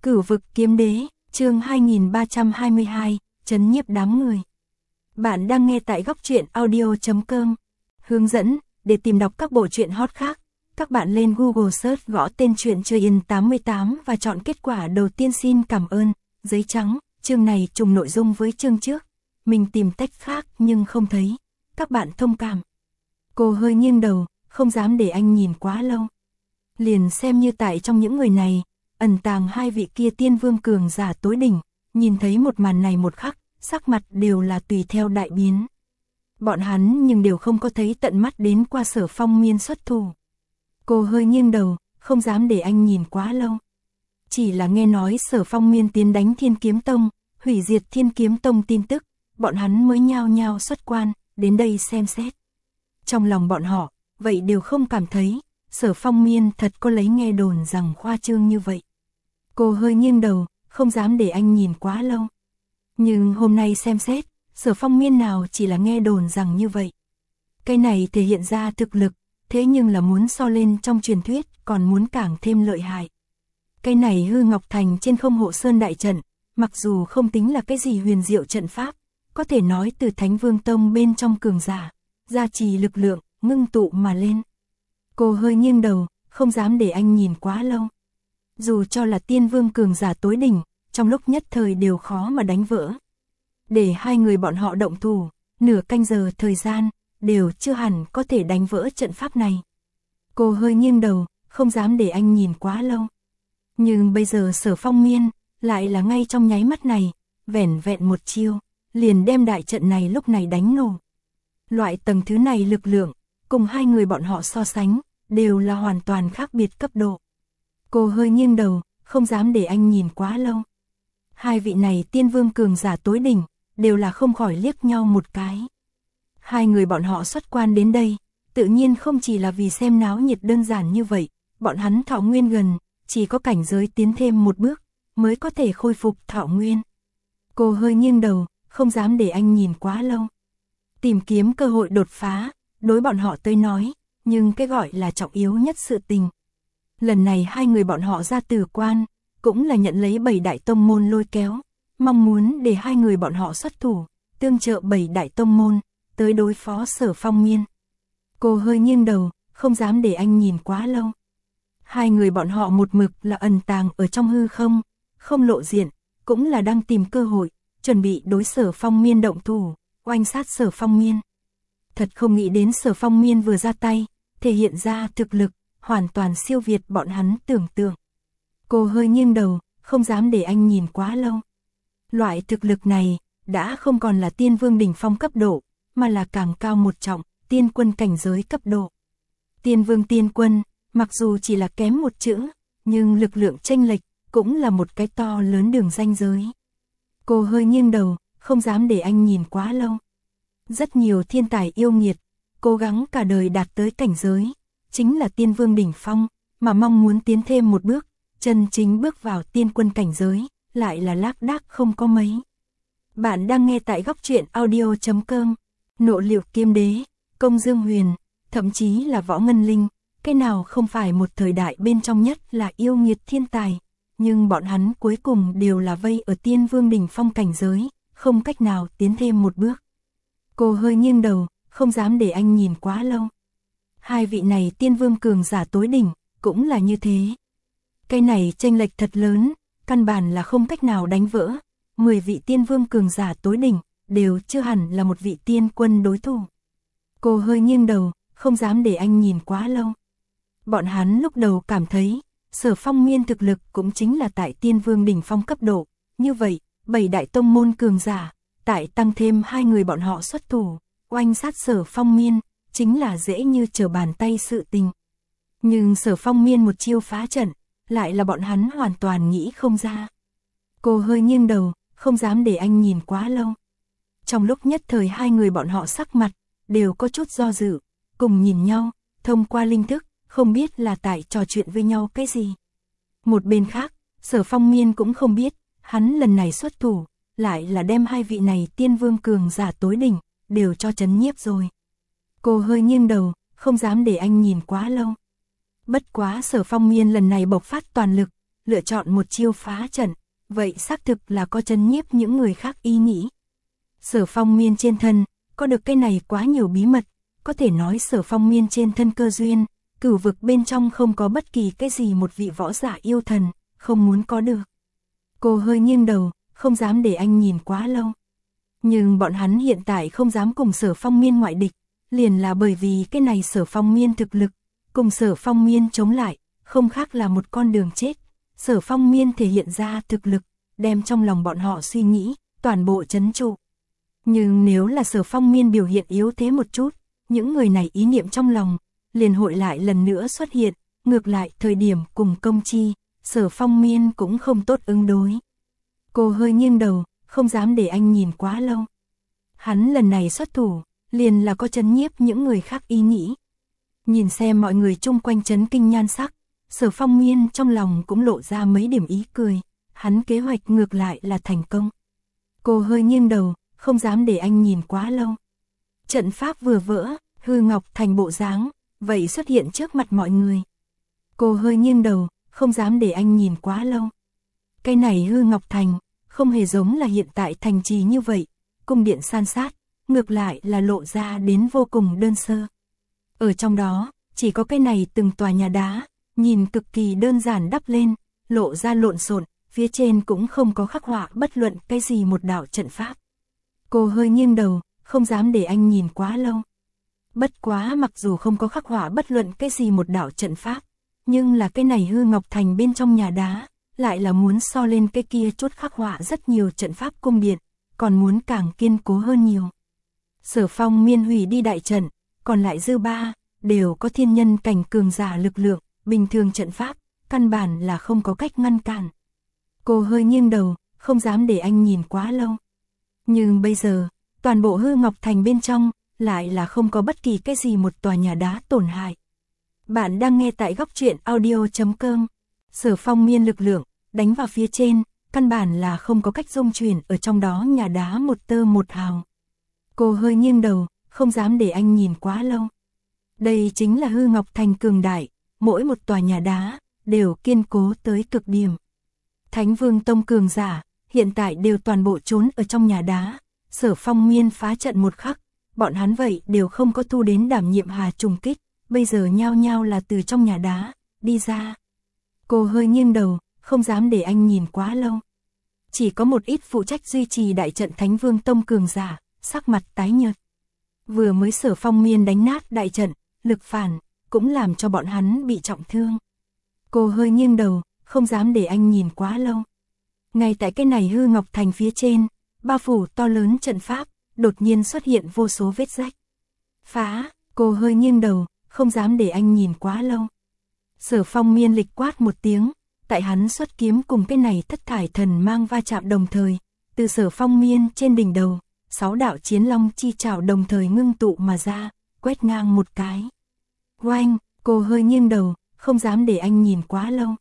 Cửu vực kiếm đế, chương 2322, trấn nhiếp đám người. Bạn đang nghe tại góc truyện audio.com. Hướng dẫn, để tìm đọc các bộ truyện hot khác, các bạn lên Google search gõ tên truyện Chơi Yên 88 và chọn kết quả đầu tiên. Xin cảm ơn. Giấy trắng, chương này trùng nội dung với chương trước. Mình tìm tách khác nhưng không thấy. Các bạn thông cảm. Cô hơi nghiêng đầu, không dám để anh nhìn quá lâu. Liền xem như tại trong những người này, ẩn tàng hai vị kia tiên vương cường giả tối đỉnh, nhìn thấy một màn này một khắc, sắc mặt đều là tùy theo đại biến. Bọn hắn nhưng đều không có thấy tận mắt đến qua Sở Phong Miên xuất thủ. Cô hơi nghiêng đầu, không dám để anh nhìn quá lâu. Chỉ là nghe nói Sở Phong Miên tiến đánh Thiên Kiếm Tông, hủy diệt Thiên Kiếm Tông tin tức, bọn hắn mới nhao nhao xuất quan, đến đây xem xét. Trong lòng bọn họ, vậy đều không cảm thấy Sở Phong Miên thật có lấy nghe đồn rằng khoa trương như vậy. Cô hơi nghiêng đầu, không dám để anh nhìn quá lâu. Nhưng hôm nay xem xét, Sở Phong Miên nào chỉ là nghe đồn rằng như vậy. Cái này thể hiện ra thực lực, thế nhưng là muốn so lên trong truyền thuyết còn muốn càng thêm lợi hại. Cái này Hư Ngọc Thành trên Không Hộ Sơn đại trận, mặc dù không tính là cái gì huyền diệu trận pháp, có thể nói từ Thánh Vương Tông bên trong cường giả, gia trì lực lượng, ngưng tụ mà lên. Cô hơi nghiêng đầu, không dám để anh nhìn quá lâu. Dù cho là tiên vương cường giả tối đỉnh, trong lúc nhất thời đều khó mà đánh vỡ. Để hai người bọn họ động thủ, nửa canh giờ thời gian, đều chưa hẳn có thể đánh vỡ trận pháp này. Cô hơi nghiêng đầu, không dám để anh nhìn quá lâu. Nhưng bây giờ Sở Phong Miên, lại là ngay trong nháy mắt này, vẻn vẹn một chiêu, liền đem đại trận này lúc này đánh nổ. Loại tầng thứ này lực lượng, cùng hai người bọn họ so sánh, đều là hoàn toàn khác biệt cấp độ. Cô hơi nghiêng đầu, không dám để anh nhìn quá lâu. Hai vị này tiên vương cường giả tối đỉnh, đều là không khỏi liếc nhau một cái. Hai người bọn họ xuất quan đến đây, tự nhiên không chỉ là vì xem náo nhiệt đơn giản như vậy, bọn hắn thọ nguyên gần, chỉ có cảnh giới tiến thêm một bước, mới có thể khôi phục thọ nguyên. Cô hơi nghiêng đầu, không dám để anh nhìn quá lâu. Tìm kiếm cơ hội đột phá, đối bọn họ tới nói, nhưng cái gọi là trọng yếu nhất sự tình. Lần này hai người bọn họ ra từ quan, cũng là nhận lấy 7 đại tông môn lôi kéo, mong muốn để hai người bọn họ xuất thủ, tương trợ 7 đại tông môn, tới đối phó Sở Phong Miên. Cô hơi nghiêng đầu, không dám để anh nhìn quá lâu. Hai người bọn họ một mực là ẩn tàng ở trong hư không, không lộ diện, cũng là đang tìm cơ hội, chuẩn bị đối Sở Phong Miên động thủ, oanh sát Sở Phong Miên. Thật không nghĩ đến Sở Phong Miên vừa ra tay, thể hiện ra thực lực, hoàn toàn siêu việt bọn hắn tưởng tượng. Cô hơi nghiêng đầu, không dám để anh nhìn quá lâu. Loại thực lực này, đã không còn là tiên vương đỉnh phong cấp độ, mà là càng cao một trọng, tiên quân cảnh giới cấp độ. Tiên vương tiên quân, mặc dù chỉ là kém một chữ, nhưng lực lượng chênh lệch, cũng là một cái to lớn đường ranh giới. Cô hơi nghiêng đầu, không dám để anh nhìn quá lâu. Rất nhiều thiên tài yêu nghiệt, cố gắng cả đời đạt tới cảnh giới, chính là tiên vương đỉnh phong, mà mong muốn tiến thêm một bước, chân chính bước vào tiên quân cảnh giới, lại là lác đác không có mấy. Bạn đang nghe tại góc truyện audio.com. Nộ Liệu Kiếm Đế, Công Dương Huyền, thậm chí là Võ Ngân Linh, cái nào không phải một thời đại bên trong nhất là yêu nghiệt thiên tài, nhưng bọn hắn cuối cùng đều là vây ở tiên vương đỉnh phong cảnh giới, không cách nào tiến thêm một bước. Cô hơi nghiêng đầu, không dám để anh nhìn quá lâu. Hai vị này tiên vương cường giả tối đỉnh, cũng là như thế. Cái này chênh lệch thật lớn, căn bản là không cách nào đánh vỡ. 10 vị tiên vương cường giả tối đỉnh, đều chưa hẳn là một vị tiên quân đối thủ. Cô hơi nghiêng đầu, không dám để anh nhìn quá lâu. Bọn hắn lúc đầu cảm thấy, Sở Phong Miên thực lực cũng chính là tại tiên vương đỉnh phong cấp độ. Như vậy, 7 đại tông môn cường giả, tại tăng thêm hai người bọn họ xuất thủ, oanh sát Sở Phong Miên, chính là dễ như trở bàn tay sự tình. Nhưng Sở Phong Miên một chiêu phá trận, lại là bọn hắn hoàn toàn nghĩ không ra. Cô hơi nghiêng đầu, không dám để anh nhìn quá lâu. Trong lúc nhất thời hai người bọn họ sắc mặt, đều có chút do dự, cùng nhìn nhau, thông qua linh thức, không biết là tại trò chuyện với nhau cái gì. Một bên khác, Sở Phong Miên cũng không biết, hắn lần này xuất thủ, lại là đem hai vị này tiên vương cường giả tối đỉnh, đều cho trấn nhiếp rồi. Cô hơi nghiêng đầu, không dám để anh nhìn quá lâu. Bất quá Sở Phong Miên lần này bộc phát toàn lực, lựa chọn một chiêu phá trận, vậy xác thực là có trấn nhiếp những người khác ý nghĩ. Sở Phong Miên trên thân, có được cái này quá nhiều bí mật, có thể nói Sở Phong Miên trên thân cơ duyên, cửu vực bên trong không có bất kỳ cái gì một vị võ giả yêu thần, không muốn có được. Cô hơi nghiêng đầu, không dám để anh nhìn quá lâu. Nhưng bọn hắn hiện tại không dám cùng Sở Phong Miên ngoại địch, liền là bởi vì cái này Sở Phong Miên thực lực, cùng Sở Phong Miên chống lại, không khác là một con đường chết. Sở Phong Miên thể hiện ra thực lực, đem trong lòng bọn họ suy nghĩ, toàn bộ trấn trụ. Nhưng nếu là Sở Phong Miên biểu hiện yếu thế một chút, những người này ý niệm trong lòng, liền hội lại lần nữa xuất hiện, ngược lại thời điểm cùng công chi, Sở Phong Miên cũng không tốt ứng đối. Cô hơi nghiêng đầu, không dám để anh nhìn quá lâu. Hắn lần này xuất thủ, liền là có trấn nhiếp những người khác ý nghĩ. Nhìn xem mọi người chung quanh chấn kinh nhan sắc, Sở Phong Miên trong lòng cũng lộ ra mấy điểm ý cười, hắn kế hoạch ngược lại là thành công. Cô hơi nghiêng đầu, không dám để anh nhìn quá lâu. Trận pháp vừa vỡ, hư ngọc thành bộ dáng, vậy xuất hiện trước mặt mọi người. Cô hơi nghiêng đầu, không dám để anh nhìn quá lâu. Cái này hư ngọc thành, không hề giống là hiện tại thành trì như vậy, cung điện san sát, ngược lại là lộ ra đến vô cùng đơn sơ. Ở trong đó, chỉ có cái này từng tòa nhà đá, nhìn cực kỳ đơn giản đắp lên, lộ ra lộn xộn, phía trên cũng không có khắc họa bất luận cái gì một đạo trận pháp. Cô hơi nghiêng đầu, không dám để anh nhìn quá lâu. Bất quá mặc dù không có khắc họa bất luận cái gì một đạo trận pháp, nhưng là cái này hư ngọc thành bên trong nhà đá, lại là muốn so lên cái kia chút khắc họa rất nhiều trận pháp cung điện, còn muốn càng kiên cố hơn nhiều. Sở Phong Miên hủy đi đại trận, còn lại dư ba, đều có thiên nhân cảnh cường giả lực lượng, bình thường trận pháp, căn bản là không có cách ngăn cản. Cô hơi nghiêng đầu, không dám để anh nhìn quá lâu. Nhưng bây giờ, toàn bộ hư ngọc thành bên trong, lại là không có bất kỳ cái gì một tòa nhà đá tổn hại. Bạn đang nghe tại góc truyện audio.com. Sở Phong Miên lực lượng, đánh vào phía trên, căn bản là không có cách dung chuyển ở trong đó nhà đá một tơ một hào. Cô hơi nghiêng đầu, không dám để anh nhìn quá lâu. Đây chính là hư ngọc thành cường đại, mỗi một tòa nhà đá, đều kiên cố tới cực điểm. Thánh Vương Tông cường giả, hiện tại đều toàn bộ trốn ở trong nhà đá. Sở Phong Miên phá trận một khắc, bọn hắn vậy đều không có thu đến đảm nhiệm hà trùng kích, bây giờ nhao nhao là từ trong nhà đá, đi ra. Cô hơi nghiêng đầu, không dám để anh nhìn quá lâu. Chỉ có một ít phụ trách duy trì đại trận Thánh Vương Tông cường giả, sắc mặt tái nhợt. Vừa mới Sở Phong Miên đánh nát đại trận, lực phản, cũng làm cho bọn hắn bị trọng thương. Cô hơi nghiêng đầu, không dám để anh nhìn quá lâu. Ngay tại cái này hư ngọc thành phía trên, bao phủ to lớn trận pháp, đột nhiên xuất hiện vô số vết rách. Phá, cô hơi nghiêng đầu, không dám để anh nhìn quá lâu. Sở Phong Miên lịch quát một tiếng, tại hắn xuất kiếm cùng cái này thất thải thần mang va chạm đồng thời, từ Sở Phong Miên trên đỉnh đầu, 6 đạo chiến long chi trảo đồng thời ngưng tụ mà ra, quét ngang một cái. Oanh, cô hơi nghiêng đầu, không dám để anh nhìn quá lâu.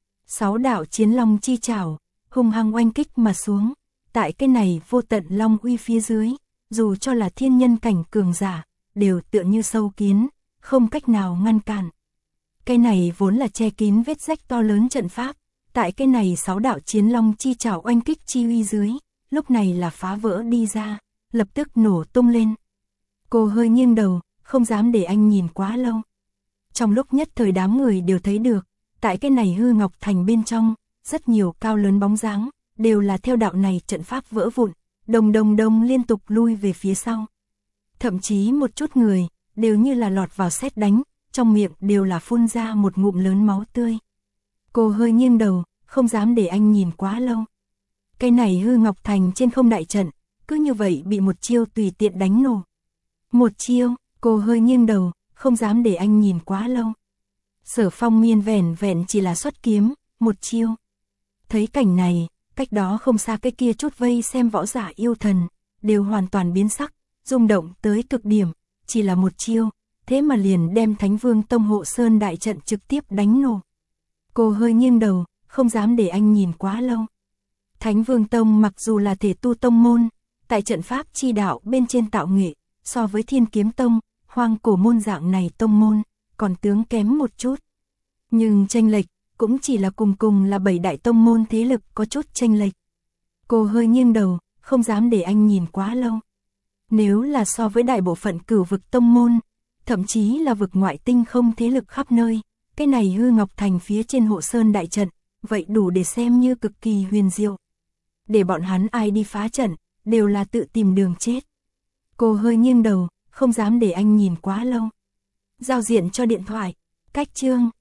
6 đạo chiến long chi trảo, hung hăng oanh kích mà xuống, tại cái này vô tận long uy phía dưới, dù cho là thiên nhân cảnh cường giả, đều tựa như sâu kiến, không cách nào ngăn cản. Cái này vốn là che kín vết rách to lớn trận pháp, tại cái này 6 đạo chiến long chi trảo oanh kích chi uy dưới, lúc này là phá vỡ đi ra, lập tức nổ tung lên. Cô hơi nghiêng đầu, không dám để anh nhìn quá lâu. Trong lúc nhất thời đám người đều thấy được, tại cái này hư ngọc thành bên trong, rất nhiều cao lớn bóng dáng, đều là theo đạo này trận pháp vỡ vụn, đồng liên tục lui về phía sau. Thậm chí một chút người, đều như là lọt vào sét đánh, trong miệng đều là phun ra một ngụm lớn máu tươi. Cô hơi nghiêng đầu, không dám để anh nhìn quá lâu. Cái này hư ngọc thành trên không đại trận, cứ như vậy bị một chiêu tùy tiện đánh nổ. Một chiêu, cô hơi nghiêng đầu, không dám để anh nhìn quá lâu. Sở Phong Miên vẻn vẹn chỉ là xuất kiếm, một chiêu. Thấy cảnh này, cách đó không xa cái kia chút vây xem võ giả yêu thần, đều hoàn toàn biến sắc, rung động tới cực điểm, chỉ là một chiêu, thế mà liền đem Thánh Vương Tông hộ sơn đại trận trực tiếp đánh nổ. Cô hơi nghiêng đầu, không dám để anh nhìn quá lâu. Thánh Vương Tông mặc dù là thể tu tông môn, tại trận pháp chi đạo bên trên tạo nghệ, so với Thiên Kiếm Tông, Hoang Cổ môn dạng này tông môn, còn tướng kém một chút. Nhưng chênh lệch cũng chỉ là cùng là 7 đại tông môn thế lực có chút chênh lệch. Cô hơi nghiêng đầu, không dám để anh nhìn quá lâu. Nếu là so với đại bộ phận cửu vực tông môn, thậm chí là vực ngoại tinh không thế lực khắp nơi, cái này Hư Ngọc Thành phía trên Hộ Sơn đại trận, vậy đủ để xem như cực kỳ huyền diệu. Để bọn hắn ai đi phá trận, đều là tự tìm đường chết. Cô hơi nghiêng đầu, không dám để anh nhìn quá lâu. Giao diện cho điện thoại, cách chương.